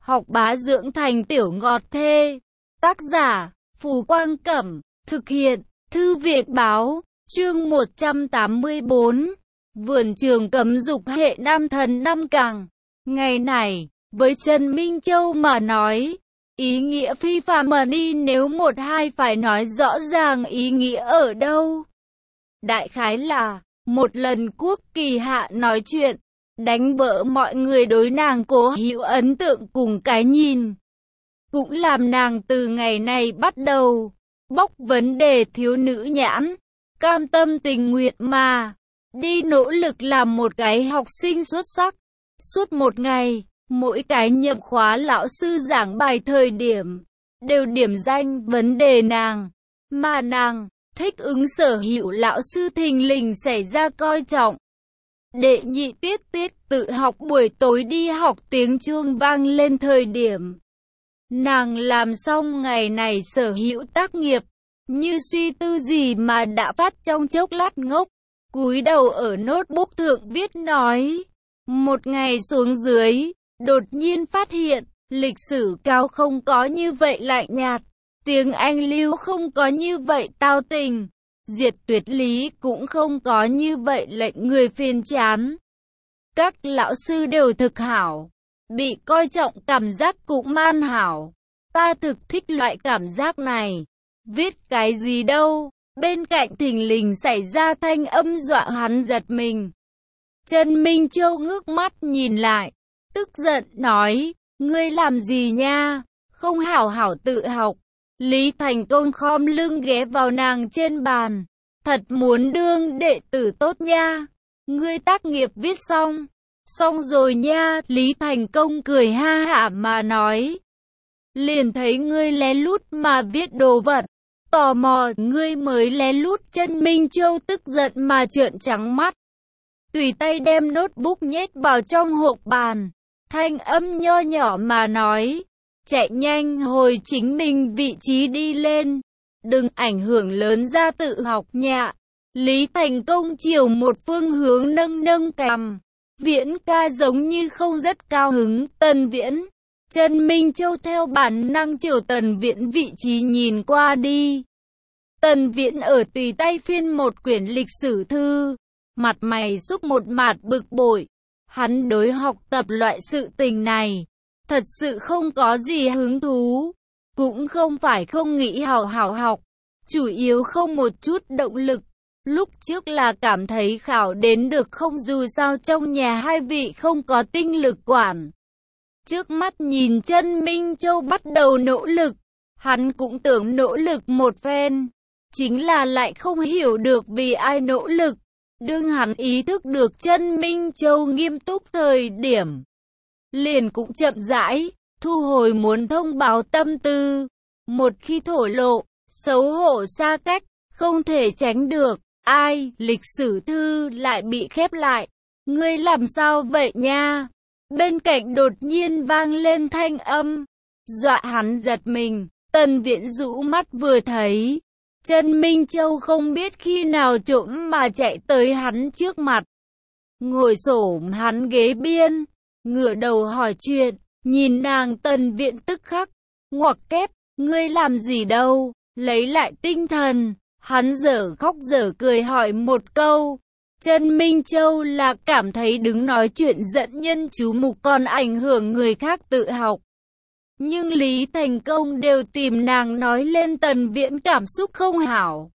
học bá dưỡng thành tiểu ngọt thê. Tác giả, Phù Quang Cẩm, thực hiện, Thư viện Báo, chương 184, Vườn trường cấm dục hệ nam thần năm càng. Ngày này, với Trần Minh Châu mà nói, ý nghĩa phi phàm mà đi, nếu một hai phải nói rõ ràng ý nghĩa ở đâu. Đại khái là, một lần Quốc Kỳ Hạ nói chuyện, đánh vỡ mọi người đối nàng cố hữu ấn tượng cùng cái nhìn. Cũng làm nàng từ ngày này bắt đầu, bóc vấn đề thiếu nữ nhãn, cam tâm tình nguyện mà, đi nỗ lực làm một cái học sinh xuất sắc. Suốt một ngày, mỗi cái nhập khóa lão sư giảng bài thời điểm, đều điểm danh vấn đề nàng, mà nàng thích ứng sở hữu lão sư thình lình xảy ra coi trọng. Đệ nhị tiết tự học buổi tối đi học tiếng chuông vang lên thời điểm, nàng làm xong ngày này sở hữu tác nghiệp, như suy tư gì mà đã phát trong chốc lát ngốc, cúi đầu ở notebook thượng viết nói. Một ngày xuống dưới, đột nhiên phát hiện, lịch sử cao không có như vậy lạnh nhạt, tiếng Anh lưu không có như vậy tao tình, diệt tuyệt lý cũng không có như vậy lệnh người phiền chán. Các lão sư đều thực hảo, bị coi trọng cảm giác cũng man hảo. Ta thực thích loại cảm giác này. Viết cái gì đâu? Bên cạnh thình lình xảy ra thanh âm dọa hắn giật mình. Trần Minh Châu ngước mắt nhìn lại, tức giận nói, ngươi làm gì nha, không hảo hảo tự học. Lý Thành Công khom lưng ghé vào nàng trên bàn, thật muốn đương đệ tử tốt nha. Ngươi tác nghiệp viết xong, xong rồi nha. Lý Thành Công cười ha hả mà nói, liền thấy ngươi lén lút mà viết đồ vật, tò mò ngươi mới lén lút. Trần Minh Châu tức giận mà trợn trắng mắt, tùy tay đem notebook nhét vào trong hộp bàn, thanh âm nho nhỏ mà nói, chạy nhanh hồi chính mình vị trí đi lên, đừng ảnh hưởng lớn ra tự học nhạ. Lý Thành Công chiều một phương hướng nâng nâng cằm, Viễn ca giống như không rất cao hứng. Tần Viễn. Trần Minh Châu theo bản năng chiều Tần Viễn vị trí nhìn qua đi. Tần Viễn ở tùy tay phiên một quyển lịch sử thư, mặt mày xúc một mạt bực bội. Hắn đối học tập loại sự tình này, thật sự không có gì hứng thú, cũng không phải không nghĩ hảo hảo học, chủ yếu không một chút động lực. Lúc trước là cảm thấy khảo đến được không, dù sao trong nhà hai vị không có tinh lực quản. Trước mắt nhìn Trần Minh Châu bắt đầu nỗ lực, hắn cũng tưởng nỗ lực một phen, chính là lại không hiểu được vì ai nỗ lực. Đương hắn ý thức được Trần Minh Châu nghiêm túc thời điểm, liền cũng chậm rãi thu hồi muốn thông báo tâm tư. Một khi thổ lộ, xấu hổ xa cách, không thể tránh được. Ai, lịch sử thư lại bị khép lại. Ngươi làm sao vậy nha? Bên cạnh đột nhiên vang lên thanh âm, dọa hắn giật mình. Tần Viễn rũ mắt vừa thấy, Trần Minh Châu không biết khi nào trộm mà chạy tới hắn trước mặt, ngồi xổm hắn ghế biên, ngửa đầu hỏi chuyện. Nhìn nàng, Tần Viễn tức khắc ngoặc kép, ngươi làm gì đâu? Lấy lại tinh thần, hắn dở khóc dở cười hỏi một câu. Trần Minh Châu là cảm thấy đứng nói chuyện dẫn nhân chú mục còn ảnh hưởng người khác tự học. Nhưng Lý Thành Công đều tìm nàng nói lên Tần Viễn cảm xúc không hảo,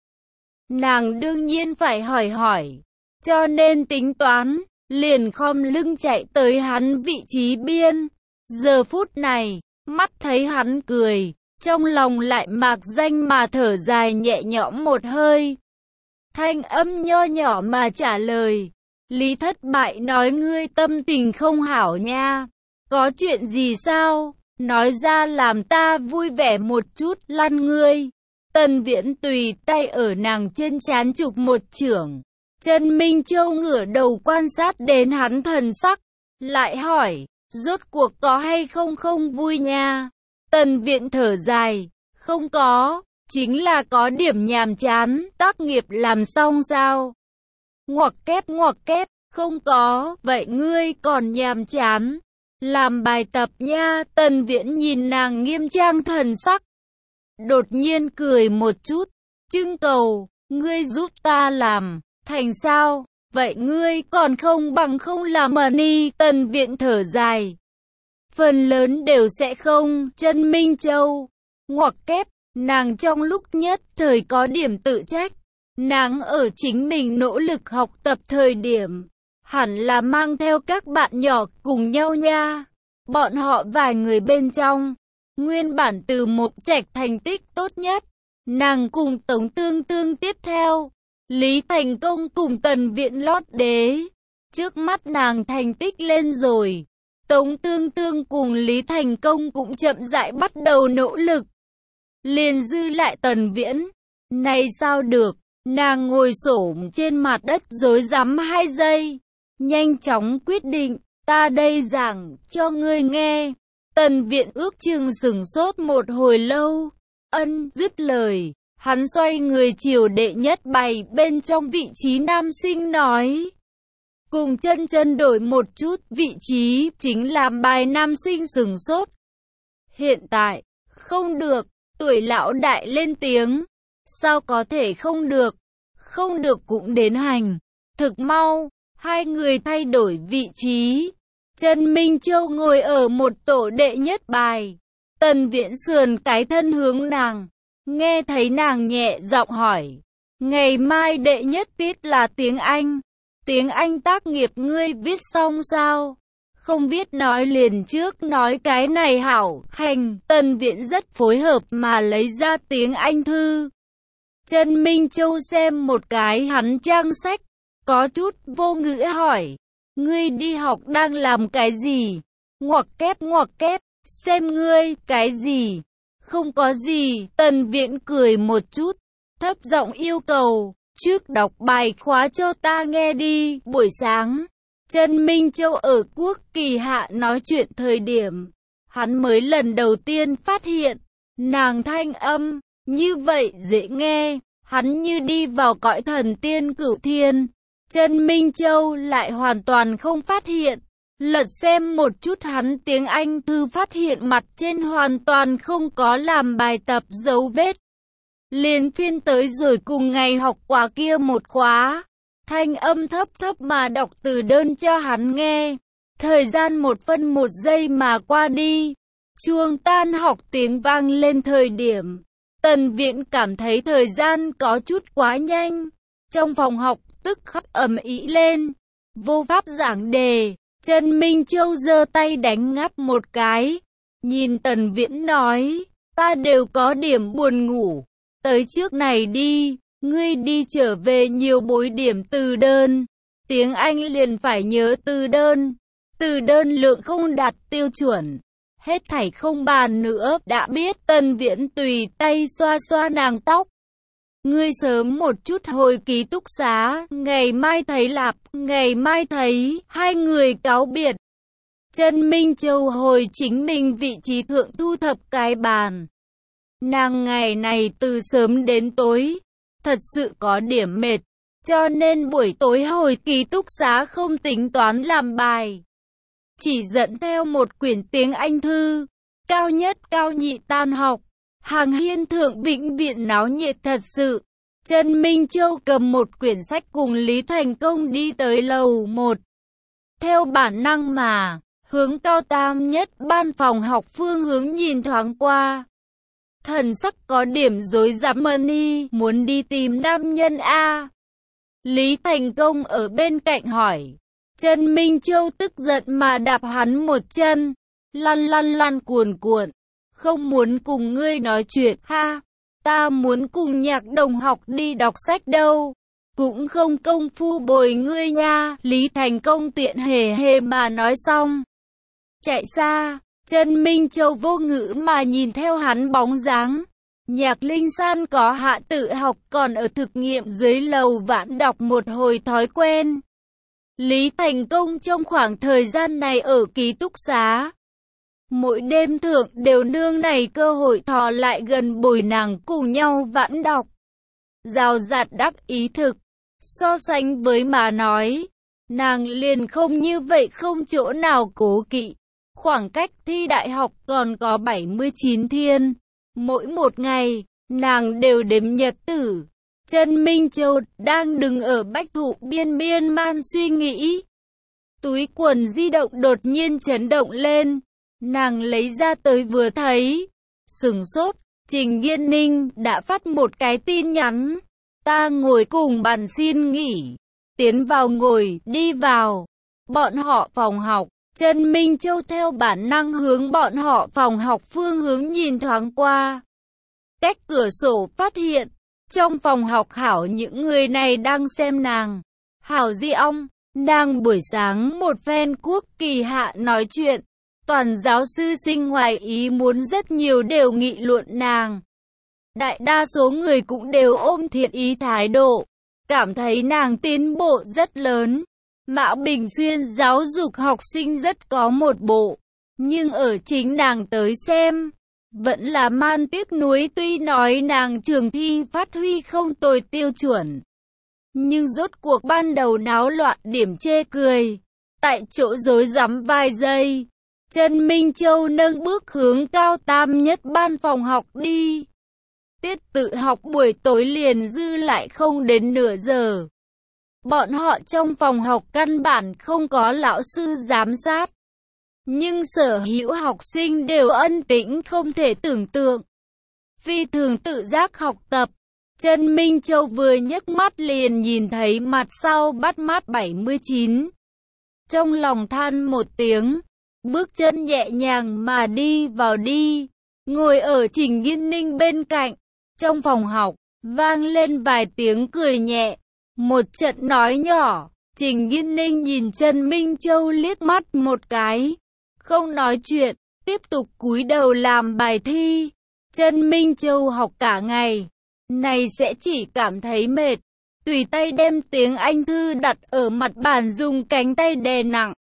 nàng đương nhiên phải hỏi, cho nên tính toán, liền khom lưng chạy tới hắn vị trí biên. Giờ phút này, mắt thấy hắn cười, trong lòng lại mạc danh mà thở dài nhẹ nhõm một hơi. Thanh âm nho nhỏ mà trả lời, Lý thất bại nói ngươi tâm tình không hảo nha. Có chuyện gì sao? Nói ra làm ta vui vẻ một chút. Lăn ngươi. Tần Viễn tùy tay ở nàng trên trán chụp một chưởng. Trần Minh Châu ngửa đầu quan sát đến hắn thần sắc, lại hỏi, rốt cuộc có hay không không vui nha? Tần Viễn thở dài, không có, chính là có điểm nhàm chán. Tác nghiệp làm xong sao? Ngoặc kép, không có. Vậy ngươi còn nhàm chán? Làm bài tập nha. Tần Viễn nhìn nàng nghiêm trang thần sắc, đột nhiên cười một chút, trưng cầu, ngươi giúp ta làm, thành sao? Vậy ngươi còn không bằng không làm mà đi. Tần Viễn thở dài, phần lớn đều sẽ không. Chân Minh Châu ngoặc kép, nàng trong lúc nhất thời có điểm tự trách. Nàng ở chính mình nỗ lực học tập thời điểm, hẳn là mang theo các bạn nhỏ cùng nhau nha. Bọn họ vài người bên trong, nguyên bản từ một trạch thành tích tốt nhất, nàng cùng Tống Tương Tương tiếp theo, Lý Thành Công cùng Tần Viễn lót đế. Trước mắt nàng thành tích lên rồi, Tống Tương Tương cùng Lý Thành Công cũng chậm rãi bắt đầu nỗ lực. Liền dư lại Tần Viễn, này sao được, nàng ngồi xổm trên mặt đất rối rắm 2 giây, nhanh chóng quyết định, ta đây giảng cho ngươi nghe. Tần Viễn ước chừng sửng sốt một hồi lâu, dứt lời, hắn xoay người chiều đệ nhất bài bên trong vị trí nam sinh nói. Cùng chân chân đổi một chút vị trí, chính làm bài nam sinh sửng sốt. Hiện tại, không được, tuổi lão đại lên tiếng. Sao có thể không được? Không được cũng đến hành. Thực mau, hai người thay đổi vị trí. Trần Minh Châu ngồi ở một tổ đệ nhất bài. Tần Viễn sườn cái thân hướng nàng. Nghe thấy nàng nhẹ giọng hỏi. Ngày mai đệ nhất tiết là tiếng Anh. Tiếng Anh tác nghiệp ngươi viết xong sao? Không viết nói liền trước nói cái này hảo. Hành, Tần Viễn rất phối hợp mà lấy ra tiếng Anh thư. Trần Minh Châu xem một cái hắn trang sách, có chút vô ngữ hỏi. Ngươi đi học đang làm cái gì? Ngoặc kép, xem ngươi, cái gì? Không có gì. Tần Viễn cười một chút, thấp giọng yêu cầu, trước đọc bài khóa cho ta nghe đi. Buổi sáng, Trần Minh Châu ở Quốc Kỳ Hạ nói chuyện thời điểm, hắn mới lần đầu tiên phát hiện, nàng thanh âm, như vậy dễ nghe, hắn như đi vào cõi thần tiên cửu thiên. Trần Minh Châu lại hoàn toàn không phát hiện. Lật xem một chút hắn tiếng Anh thư phát hiện mặt trên hoàn toàn không có làm bài tập dấu vết. Liền phiên tới rồi cùng ngày học quả kia một khóa. Thanh âm thấp mà đọc từ đơn cho hắn nghe. Thời gian 1 phân 1 giây mà qua đi. Chuông tan học tiếng vang lên thời điểm. Tần Viễn cảm thấy thời gian có chút quá nhanh. Trong phòng học tức khắc ầm ĩ lên. Vô pháp giảng đề. Trần Minh Châu giơ tay đánh ngáp một cái. Nhìn Tần Viễn nói. Ta đều có điểm buồn ngủ. Tới trước này đi. Ngươi đi trở về nhiều bối điểm từ đơn. Tiếng Anh liền phải nhớ từ đơn. Từ đơn lượng không đạt tiêu chuẩn. Hết thảy không bàn nữa. Đã biết. Tần Viễn tùy tay xoa xoa nàng tóc. Ngươi sớm một chút hồi ký túc xá. Ngày mai thấy lạp. Ngày mai thấy. Hai người cáo biệt. Trần Minh Châu hồi chính mình vị trí thượng thu thập cái bàn. Nàng ngày này từ sớm đến tối, thật sự có điểm mệt, cho nên buổi tối hồi ký túc xá không tính toán làm bài. Chỉ dẫn theo một quyển tiếng Anh thư, cao nhất cao nhị tan học, hàng hiên thượng vĩnh viễn náo nhiệt thật sự. Trần Minh Châu cầm một quyển sách cùng Lý Thành Công đi tới lầu 1. Theo bản năng mà, hướng cao tam nhất ban phòng học phương hướng nhìn thoáng qua. Thần sắc có điểm rối rắm đi, muốn đi tìm nam nhân a. Lý Thành Công ở bên cạnh hỏi. Trần Minh Châu tức giận mà đạp hắn một chân. Lăn cuồn. Không muốn cùng ngươi nói chuyện ha. Ta muốn cùng Nhạc đồng học đi đọc sách đâu. Cũng không công phu bồi ngươi nha. Lý Thành Công tiện hề mà nói xong. Chạy xa. Trần Minh Châu vô ngữ mà nhìn theo hắn bóng dáng. Nhạc Linh San có hạ tự học còn ở thực nghiệm dưới lầu vãn đọc một hồi thói quen. Lý Thành Công trong khoảng thời gian này ở ký túc xá. Mỗi đêm thượng đều nương này cơ hội thò lại gần bồi nàng cùng nhau vãn đọc. Rào rạt đắc ý thực. So sánh với mà nói, nàng liền không như vậy không chỗ nào cố kỵ. Khoảng cách thi đại học còn có 79 thiên. Mỗi một ngày, nàng đều đếm nhật tử. Trần Minh Châu đang đứng ở bách thụ biên miên man suy nghĩ. Túi quần di động đột nhiên chấn động lên. Nàng lấy ra tới vừa thấy. Sửng sốt, Trình Nghiên Ninh đã phát một cái tin nhắn. Ta ngồi cùng bàn xin nghỉ. Tiến vào ngồi, đi vào. Bọn họ phòng học. Trần Minh Châu theo bản năng hướng bọn họ phòng học phương hướng nhìn thoáng qua. Cách cửa sổ phát hiện, trong phòng học Hảo những người này đang xem nàng. Hảo Di Ong, nàng buổi sáng một phen quốc kỳ hạ nói chuyện. Toàn giáo sư sinh ngoài ý muốn rất nhiều đều nghị luận nàng. Đại đa số người cũng đều ôm thiện ý thái độ, cảm thấy nàng tiến bộ rất lớn. Mạo Bình Xuyên giáo dục học sinh rất có một bộ, nhưng ở chính nàng tới xem, vẫn là man tiếc nuối. Tuy nói nàng trường thi phát huy không tồi tiêu chuẩn, nhưng rốt cuộc ban đầu náo loạn điểm chê cười, tại chỗ rối rắm vài giây. Trần Minh Châu nâng bước hướng cao tam nhất ban phòng học đi. Tiết tự học buổi tối liền dư lại không đến nửa giờ. Bọn họ trong phòng học căn bản không có lão sư giám sát. Nhưng sở hữu học sinh đều ân tĩnh không thể tưởng tượng. Phi thường tự giác học tập. Trần Minh Châu vừa nhấc mắt liền nhìn thấy mặt sau bắt mắt 79. Trong lòng than một tiếng, bước chân nhẹ nhàng mà đi vào đi. Ngồi ở Trình Nghiên Ninh bên cạnh. Trong phòng học, vang lên vài tiếng cười nhẹ. Một trận nói nhỏ, Trình Nghiên Ninh nhìn Trần Minh Châu liếc mắt một cái, không nói chuyện, tiếp tục cúi đầu làm bài thi. Trần Minh Châu học cả ngày, này sẽ chỉ cảm thấy mệt, tùy tay đem tiếng Anh thư đặt ở mặt bàn dùng cánh tay đè nặng.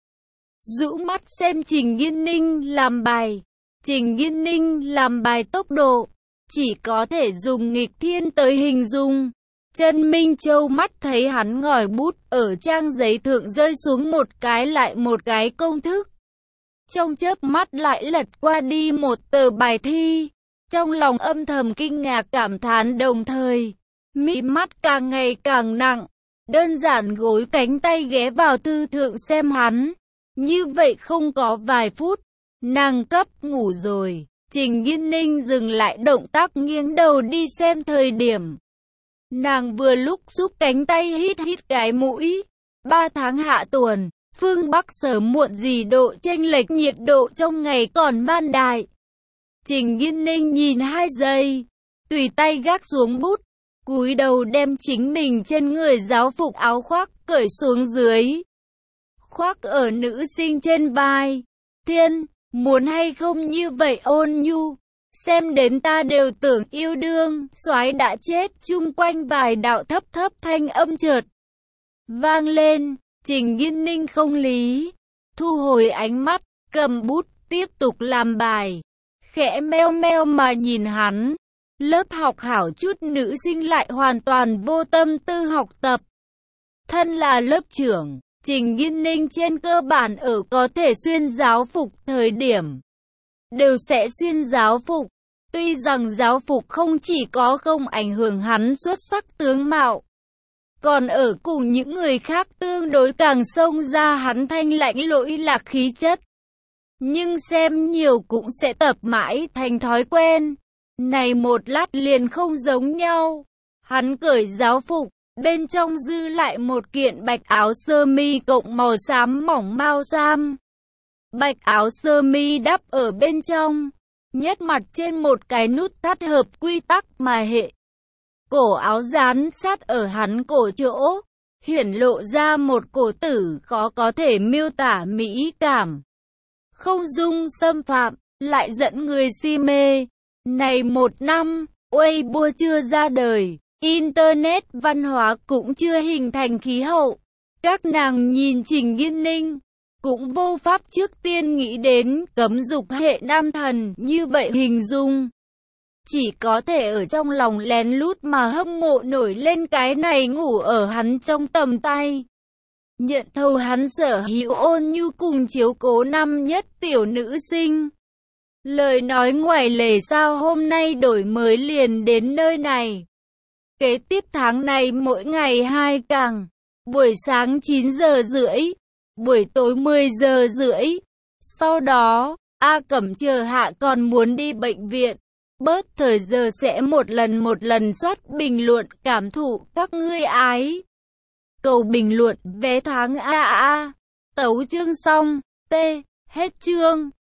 Rũ mắt xem Trình Nghiên Ninh làm bài. Trình Nghiên Ninh làm bài tốc độ, chỉ có thể dùng nghịch thiên tới hình dung. Trần Minh Châu mắt thấy hắn ngòi bút ở trang giấy thượng rơi xuống một cái lại một cái công thức. Trong chớp mắt lại lật qua đi một tờ bài thi. Trong lòng âm thầm kinh ngạc cảm thán đồng thời, mí mắt càng ngày càng nặng. Đơn giản gối cánh tay ghé vào thư thượng xem hắn. Như vậy không có vài phút, nàng cấp ngủ rồi. Trình Nghiên Ninh dừng lại động tác nghiêng đầu đi xem thời điểm. Nàng vừa lúc giúp cánh tay hít hít cái mũi. 3 tháng hạ tuần, phương Bắc sớm muộn gì độ chênh lệch nhiệt độ trong ngày còn ban đại. Trình Nghiên Ninh nhìn 2 giây, tùy tay gác xuống bút, cúi đầu đem chính mình trên người giáo phục áo khoác cởi xuống dưới. Khoác ở nữ sinh trên vai. Thiên, muốn hay không như vậy ôn nhu. Xem đến ta đều tưởng yêu đương, soái đã chết. Chung quanh vài đạo thấp thấp thanh âm chợt vang lên. Trình Nghiên Ninh không lý, thu hồi ánh mắt, cầm bút, tiếp tục làm bài. Khẽ meo meo mà nhìn hắn. Lớp học hảo chút nữ sinh lại hoàn toàn vô tâm tư học tập. Thân là lớp trưởng, Trình Nghiên Ninh trên cơ bản ở có thể xuyên giáo phục thời điểm đều sẽ xuyên giáo phục. Tuy rằng giáo phục không chỉ có không ảnh hưởng hắn xuất sắc tướng mạo, còn ở cùng những người khác tương đối càng xông ra hắn thanh lãnh lỗi lạc khí chất. Nhưng xem nhiều cũng sẽ tập mãi thành thói quen. Này một lát liền không giống nhau. Hắn cởi giáo phục, bên trong dư lại một kiện bạch áo sơ mi cộng màu xám mỏng mao sam. Bạch áo sơ mi đắp ở bên trong, nhất mặt trên một cái nút thắt hợp quy tắc mà hệ. Cổ áo dán sát ở hắn cổ chỗ, hiển lộ ra một cổ tử khó có thể miêu tả mỹ cảm. Không dung xâm phạm, lại dẫn người si mê. Này một năm, Weibo chưa ra đời, Internet văn hóa cũng chưa hình thành khí hậu. Các nàng nhìn Trình Nghiên Ninh, cũng vô pháp trước tiên nghĩ đến cấm dục hệ nam thần như vậy hình dung. Chỉ có thể ở trong lòng lén lút mà hâm mộ nổi lên cái này ngủ ở hắn trong tầm tay. nhận thầu hắn sở hữu ôn nhu cùng chiếu cố năm nhất tiểu nữ sinh. Lời nói ngoài lề sao hôm nay đổi mới liền đến nơi này. Kế tiếp tháng này mỗi ngày 2 càng, buổi sáng 9 giờ rưỡi, buổi tối 10 giờ rưỡi. Sau đó, A Cẩm chờ hạ còn muốn đi bệnh viện. Bớt thời giờ sẽ một lần soát bình luận cảm thụ các ngươi ái. Cầu bình luận vé tháng A. Tấu chương xong. T. Hết chương.